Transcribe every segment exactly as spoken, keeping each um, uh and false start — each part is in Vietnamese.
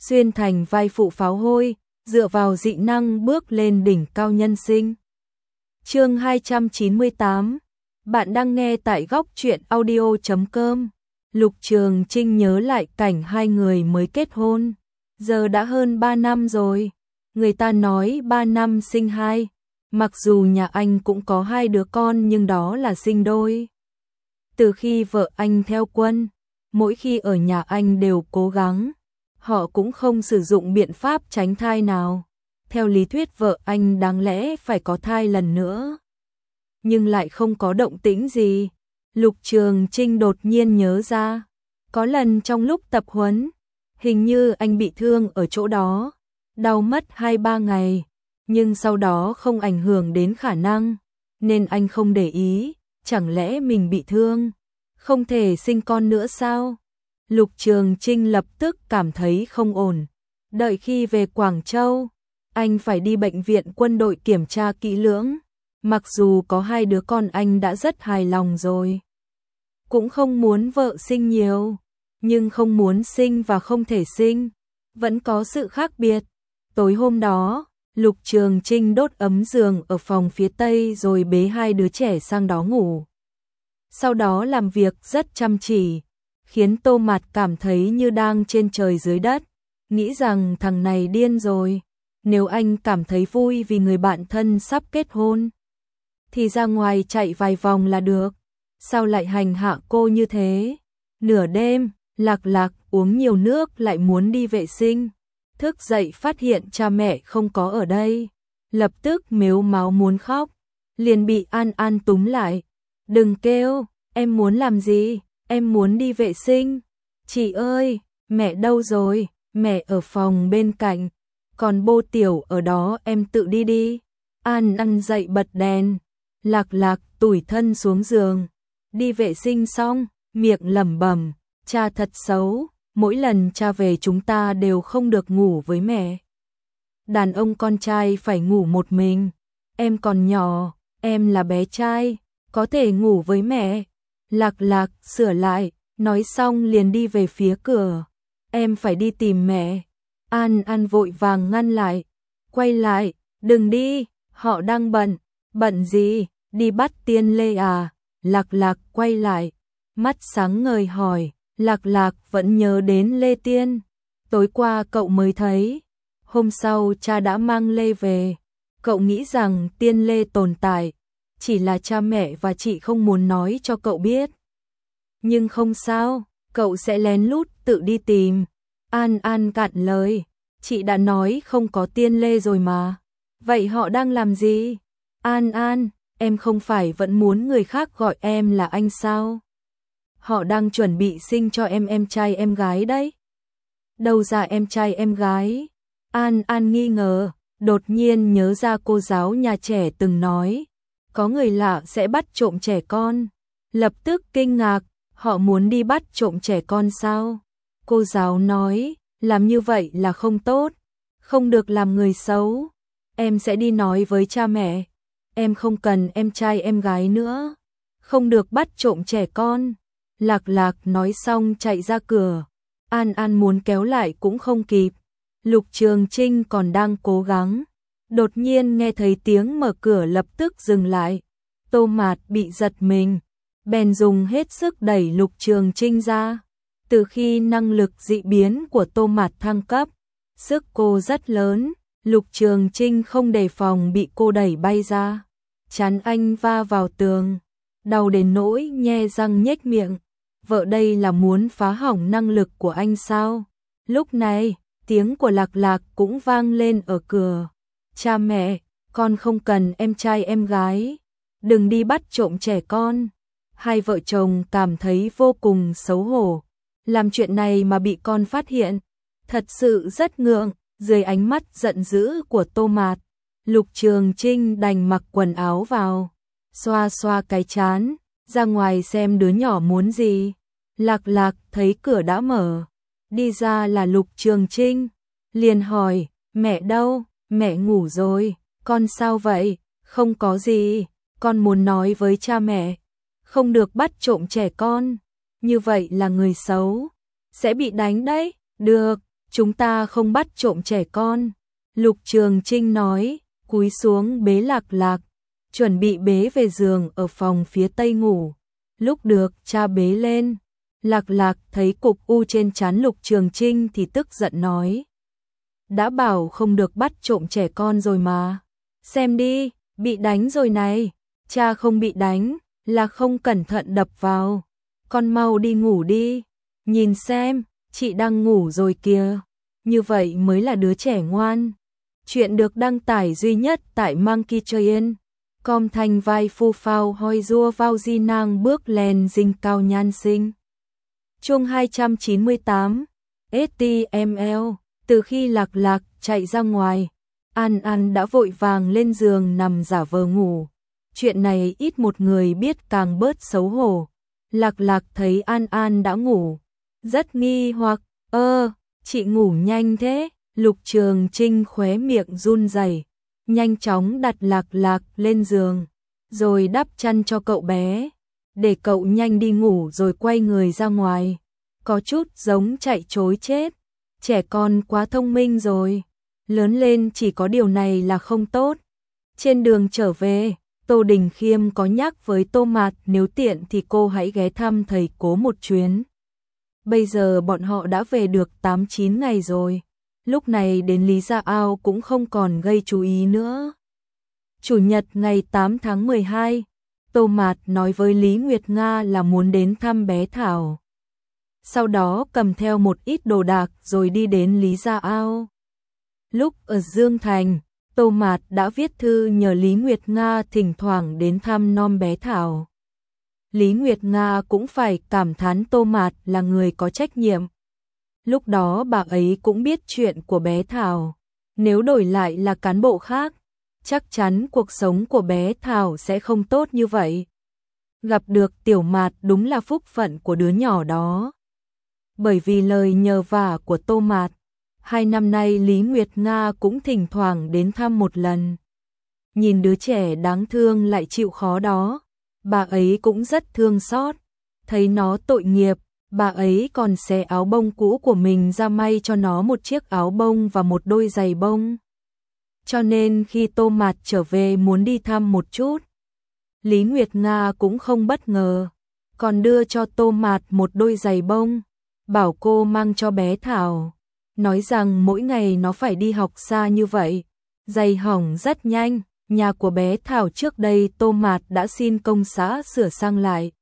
xuyên thành vai phụ pháo hôi, dựa vào dị năng bước lên đỉnh cao nhân sinh. Chương hai trăm chín mươi tám. Bạn đang nghe tại góc truyện audio chấm com. Lục Trường Trinh nhớ lại cảnh hai người mới kết hôn, giờ đã hơn ba năm rồi. Người ta nói ba năm sinh hai, mặc dù nhà anh cũng có hai đứa con nhưng đó là sinh đôi. Từ khi vợ anh theo quân, mỗi khi ở nhà anh đều cố gắng, họ cũng không sử dụng biện pháp tránh thai nào. Theo lý thuyết vợ anh đáng lẽ phải có thai lần nữa, nhưng lại không có động tĩnh gì. Lục Trường Trinh đột nhiên nhớ ra, có lần trong lúc tập huấn, hình như anh bị thương ở chỗ đó, đau mất hai ba ngày, nhưng sau đó không ảnh hưởng đến khả năng, nên anh không để ý. Chẳng lẽ mình bị thương, không thể sinh con nữa sao? Lục Trường Trinh lập tức cảm thấy không ổn. Đợi khi về Quảng Châu, anh phải đi bệnh viện quân đội kiểm tra kỹ lưỡng. Mặc dù có hai đứa con anh đã rất hài lòng rồi, cũng không muốn vợ sinh nhiều, nhưng không muốn sinh và không thể sinh vẫn có sự khác biệt. Tối hôm đó, Lục Trường Trinh đốt ấm giường ở phòng phía Tây rồi bế hai đứa trẻ sang đó ngủ. Sau đó làm việc rất chăm chỉ, khiến Tô Mạt cảm thấy như đang trên trời dưới đất, nghĩ rằng thằng này điên rồi. Nếu anh cảm thấy vui vì người bạn thân sắp kết hôn, thì ra ngoài chạy vài vòng là được. Sao lại hành hạ cô như thế? Nửa đêm, Lạc Lạc uống nhiều nước lại muốn đi vệ sinh. Thức dậy phát hiện cha mẹ không có ở đây, lập tức mếu máo muốn khóc, liền bị An An túm lại. Đừng kêu, em muốn làm gì? Em muốn đi vệ sinh. Chị ơi, mẹ đâu rồi? Mẹ ở phòng bên cạnh, còn Bô Tiểu ở đó, em tự đi đi. An An dậy bật đèn, Lạc Lạc tủi thân xuống giường. Đi vệ sinh xong, miệng lẩm bẩm, cha thật xấu, mỗi lần cha về chúng ta đều không được ngủ với mẹ. Đàn ông con trai phải ngủ một mình, em còn nhỏ, em là bé trai, có thể ngủ với mẹ. Lạc Lạc sửa lại, nói xong liền đi về phía cửa. Em phải đi tìm mẹ. An An vội vàng ngăn lại, quay lại, đừng đi, họ đang bận. Bận gì? Đi bắt Tiên Lê à? Lạc Lạc quay lại, mắt sáng ngời hỏi. Lạc Lạc vẫn nhớ đến Lê Tiên, tối qua cậu mới thấy, hôm sau cha đã mang Lê về. Cậu nghĩ rằng Tiên Lê tồn tại, chỉ là cha mẹ và chị không muốn nói cho cậu biết. Nhưng không sao, cậu sẽ lén lút tự đi tìm. An An cạn lời, chị đã nói không có Tiên Lê rồi mà. Vậy họ đang làm gì? An An, em không phải vẫn muốn người khác gọi em là anh sao? Họ đang chuẩn bị sinh cho em em trai em gái đấy. Đâu ra em trai em gái? An An nghi ngờ, đột nhiên nhớ ra cô giáo nhà trẻ từng nói, có người lạ sẽ bắt trộm trẻ con. Lập tức kinh ngạc, họ muốn đi bắt trộm trẻ con sao? Cô giáo nói, làm như vậy là không tốt, không được làm người xấu. Em sẽ đi nói với cha mẹ, em không cần em trai em gái nữa, không được bắt trộm trẻ con. Lạc Lạc nói xong chạy ra cửa, An An muốn kéo lại cũng không kịp. Lục Trường Trinh còn đang cố gắng, đột nhiên nghe thấy tiếng mở cửa lập tức dừng lại. Tô Mạt bị giật mình, bèn dùng hết sức đẩy Lục Trường Trinh ra. Từ khi năng lực dị biến của Tô Mạt thăng cấp, sức cô rất lớn, Lục Trường Trinh không đề phòng bị cô đẩy bay ra. Trán anh va vào tường, đau đến nỗi nhe răng nhếch miệng. Vợ đây là muốn phá hỏng năng lực của anh sao? Lúc này, tiếng của Lạc Lạc cũng vang lên ở cửa. Cha mẹ, con không cần em trai em gái, đừng đi bắt trộm trẻ con. Hai vợ chồng cảm thấy vô cùng xấu hổ, làm chuyện này mà bị con phát hiện, thật sự rất ngượng. Dưới ánh mắt giận dữ của Tô Mạt, Lục Trường Trinh đành mặc quần áo vào, xoa xoa cái trán, ra ngoài xem đứa nhỏ muốn gì. Lạc Lạc thấy cửa đã mở, đi ra là Lục Trường Trinh, liền hỏi, mẹ đâu? Mẹ ngủ rồi. Con sao vậy? Không có gì, con muốn nói với cha mẹ, không được bắt trộm trẻ con, như vậy là người xấu, sẽ bị đánh đấy. Được, chúng ta không bắt trộm trẻ con. Lục Trường Trinh nói, cúi xuống bế Lạc Lạc, chuẩn bị bế về giường ở phòng phía tây ngủ. Lúc được cha bế lên, Lạc Lạc thấy cục u trên trán Lục Trường Trinh thì tức giận nói. Đã bảo không được bắt trộm trẻ con rồi mà. Xem đi, bị đánh rồi này. Cha không bị đánh, là không cẩn thận đập vào. Con mau đi ngủ đi. Nhìn xem, chị đang ngủ rồi kìa. Như vậy mới là đứa trẻ ngoan. Chuyện được đăng tải duy nhất tại Monkey Train. Com thành vai phu phao hoi rua vào di nang bước lên dinh cao nhan sinh. Chương hai trăm chín mươi tám ét tê em lờ. Từ khi Lạc Lạc chạy ra ngoài, An An đã vội vàng lên giường nằm giả vờ ngủ. Chuyện này ít một người biết càng bớt xấu hổ. Lạc Lạc thấy An An đã ngủ, rất nghi hoặc, ơ, chị ngủ nhanh thế. Lục Trường Trinh khóe miệng run rẩy, nhanh chóng đặt Lạc Lạc lên giường, rồi đắp chăn cho cậu bé, để cậu nhanh đi ngủ rồi quay người ra ngoài. Có chút giống chạy trối chết, trẻ con quá thông minh rồi, lớn lên chỉ có điều này là không tốt. Trên đường trở về, Tô Đình Khiêm có nhắc với Tô Mạt nếu tiện thì cô hãy ghé thăm thầy Cố một chuyến. Bây giờ bọn họ đã về được tám chín ngày rồi. Lúc này đến Lý Gia Ao cũng không còn gây chú ý nữa. Chủ nhật ngày tám tháng mười hai, Tô Mạt nói với Lý Nguyệt Nga là muốn đến thăm bé Thảo. Sau đó cầm theo một ít đồ đạc rồi đi đến Lý Gia Ao. Lúc ở Dương Thành, Tô Mạt đã viết thư nhờ Lý Nguyệt Nga thỉnh thoảng đến thăm nom bé Thảo. Lý Nguyệt Nga cũng phải cảm thán Tô Mạt là người có trách nhiệm. Lúc đó bà ấy cũng biết chuyện của bé Thảo. Nếu đổi lại là cán bộ khác, chắc chắn cuộc sống của bé Thảo sẽ không tốt như vậy. Gặp được Tiểu Mạt đúng là phúc phận của đứa nhỏ đó. Bởi vì lời nhờ vả của Tô Mạt, hai năm nay Lý Nguyệt Nga cũng thỉnh thoảng đến thăm một lần. Nhìn đứa trẻ đáng thương lại chịu khó đó, bà ấy cũng rất thương xót. Thấy nó tội nghiệp, bà ấy còn xé áo bông cũ của mình ra may cho nó một chiếc áo bông và một đôi giày bông. Cho nên khi Tô Mạt trở về muốn đi thăm một chút, Lý Nguyệt Nga cũng không bất ngờ, còn đưa cho Tô Mạt một đôi giày bông, bảo cô mang cho bé Thảo, nói rằng mỗi ngày nó phải đi học xa như vậy, giày hỏng rất nhanh. Nhà của bé Thảo trước đây Tô Mạt đã xin công xã sửa sang lại,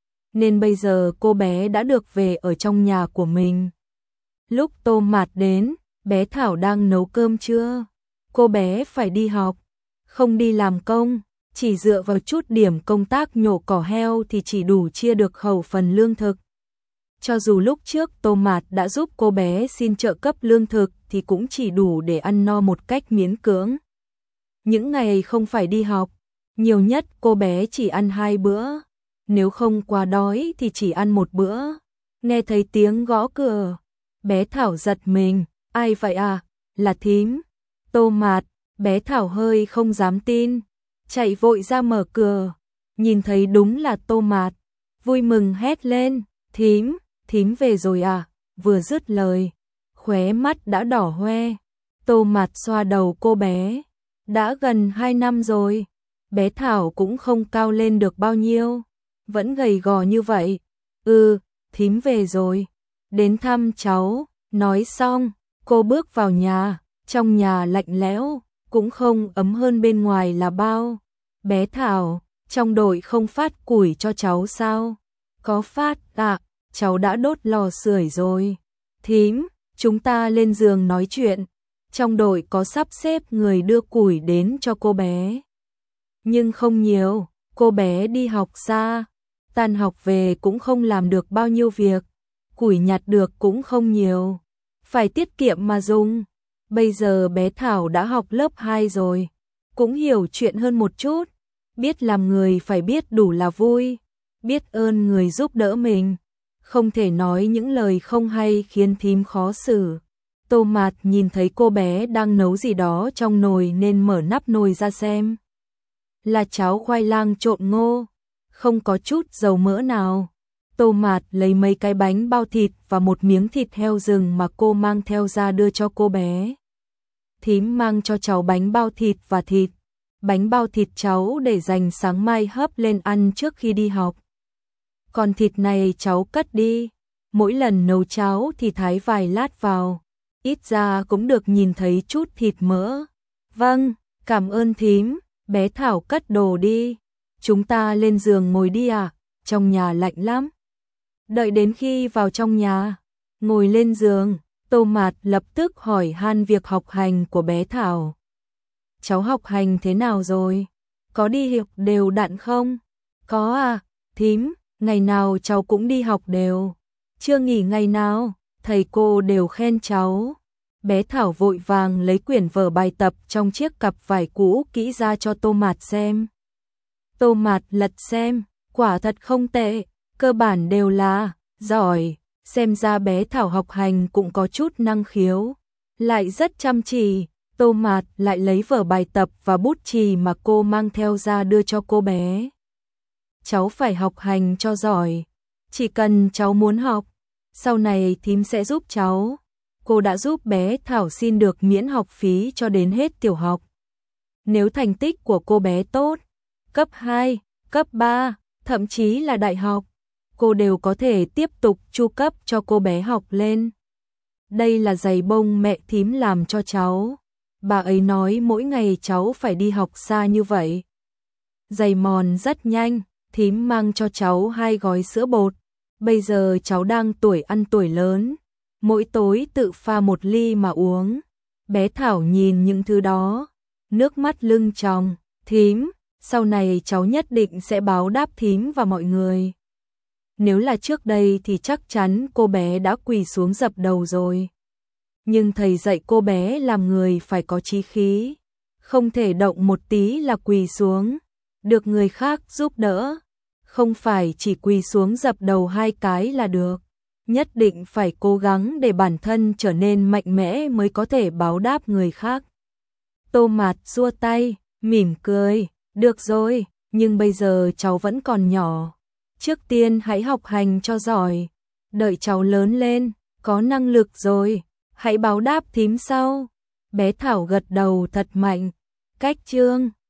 nên bây giờ cô bé đã được về ở trong nhà của mình. Lúc Tô Mạt đến, bé Thảo đang nấu cơm trưa. Cô bé phải đi học, không đi làm công, chỉ dựa vào chút điểm công tác nhổ cỏ heo thì chỉ đủ chia được khẩu phần lương thực. Cho dù lúc trước Tô Mạt đã giúp cô bé xin trợ cấp lương thực thì cũng chỉ đủ để ăn no một cách miễn cưỡng. Những ngày không phải đi học, nhiều nhất cô bé chỉ ăn hai bữa, nếu không quá đói thì chỉ ăn một bữa. Nghe thấy tiếng gõ cửa, bé Thảo giật mình, ai vậy à? Là thím. Tô Mạt. Bé Thảo hơi không dám tin, chạy vội ra mở cửa, nhìn thấy đúng là Tô Mạt, vui mừng hét lên, thím, thím về rồi à? Vừa dứt lời, khóe mắt đã đỏ hoe. Tô Mạt xoa đầu cô bé, đã gần hai năm rồi, bé Thảo cũng không cao lên được bao nhiêu, vẫn gầy gò như vậy. Ừ, thím về rồi, đến thăm cháu. Nói xong, cô bước vào nhà, trong nhà lạnh lẽo, cũng không ấm hơn bên ngoài là bao. Bé Thảo, trong đội không phát củi cho cháu sao? Có phát ạ, à, cháu đã đốt lò sưởi rồi. Thím, chúng ta lên giường nói chuyện. Trong đội có sắp xếp người đưa củi đến cho cô bé, nhưng không nhiều, cô bé đi học xa, tan học về cũng không làm được bao nhiêu việc, củi nhặt được cũng không nhiều, phải tiết kiệm mà dùng. Bây giờ bé Thảo đã học lớp hai rồi, cũng hiểu chuyện hơn một chút, biết làm người phải biết đủ là vui, biết ơn người giúp đỡ mình, không thể nói những lời không hay khiến thím khó xử. Tô Mạt nhìn thấy cô bé đang nấu gì đó trong nồi nên mở nắp nồi ra xem. Là cháo khoai lang trộn ngô, không có chút dầu mỡ nào. Tô Mạt lấy mấy cái bánh bao thịt và một miếng thịt heo rừng mà cô mang theo ra đưa cho cô bé. Thím mang cho cháu bánh bao thịt và thịt. Bánh bao thịt cháu để dành sáng mai hấp lên ăn trước khi đi học. Còn thịt này cháu cất đi. Mỗi lần nấu cháo thì thái vài lát vào. Ít ra cũng được nhìn thấy chút thịt mỡ. Vâng, cảm ơn thím. Bé Thảo cất đồ đi. Chúng ta lên giường ngồi đi à? Trong nhà lạnh lắm. Đợi đến khi vào trong nhà, ngồi lên giường, Tô Mạt lập tức hỏi han việc học hành của bé Thảo. Cháu học hành thế nào rồi? Có đi học đều đặn không? Có à, thím, ngày nào cháu cũng đi học đều. Chưa nghỉ ngày nào, thầy cô đều khen cháu. Bé Thảo vội vàng lấy quyển vở bài tập trong chiếc cặp vải cũ kỹ ra cho Tô Mạt xem. Tô Mạt lật xem, quả thật không tệ, cơ bản đều là giỏi, xem ra bé Thảo học hành cũng có chút năng khiếu, lại rất chăm chỉ. Tô Mạt lại lấy vở bài tập và bút chì mà cô mang theo ra đưa cho cô bé. Cháu phải học hành cho giỏi, chỉ cần cháu muốn học, sau này thím sẽ giúp cháu. Cô đã giúp bé Thảo xin được miễn học phí cho đến hết tiểu học. Nếu thành tích của cô bé tốt, cấp hai, cấp ba, thậm chí là đại học, cô đều có thể tiếp tục chu cấp cho cô bé học lên. Đây là giày bông mẹ thím làm cho cháu. Bà ấy nói mỗi ngày cháu phải đi học xa như vậy. Giày mòn rất nhanh, thím mang cho cháu hai gói sữa bột. Bây giờ cháu đang tuổi ăn tuổi lớn, mỗi tối tự pha một ly mà uống. Bé Thảo nhìn những thứ đó, nước mắt lưng tròng. Thím, sau này cháu nhất định sẽ báo đáp thím và mọi người. Nếu là trước đây thì chắc chắn cô bé đã quỳ xuống dập đầu rồi. Nhưng thầy dạy cô bé làm người phải có chí khí, không thể động một tí là quỳ xuống, được người khác giúp đỡ, không phải chỉ quỳ xuống dập đầu hai cái là được, nhất định phải cố gắng để bản thân trở nên mạnh mẽ mới có thể báo đáp người khác. Tô Mạt xua tay, mỉm cười, được rồi, nhưng bây giờ cháu vẫn còn nhỏ, trước tiên hãy học hành cho giỏi, đợi cháu lớn lên, có năng lực rồi, hãy báo đáp thím sau. Bé Thảo gật đầu thật mạnh. Cách chương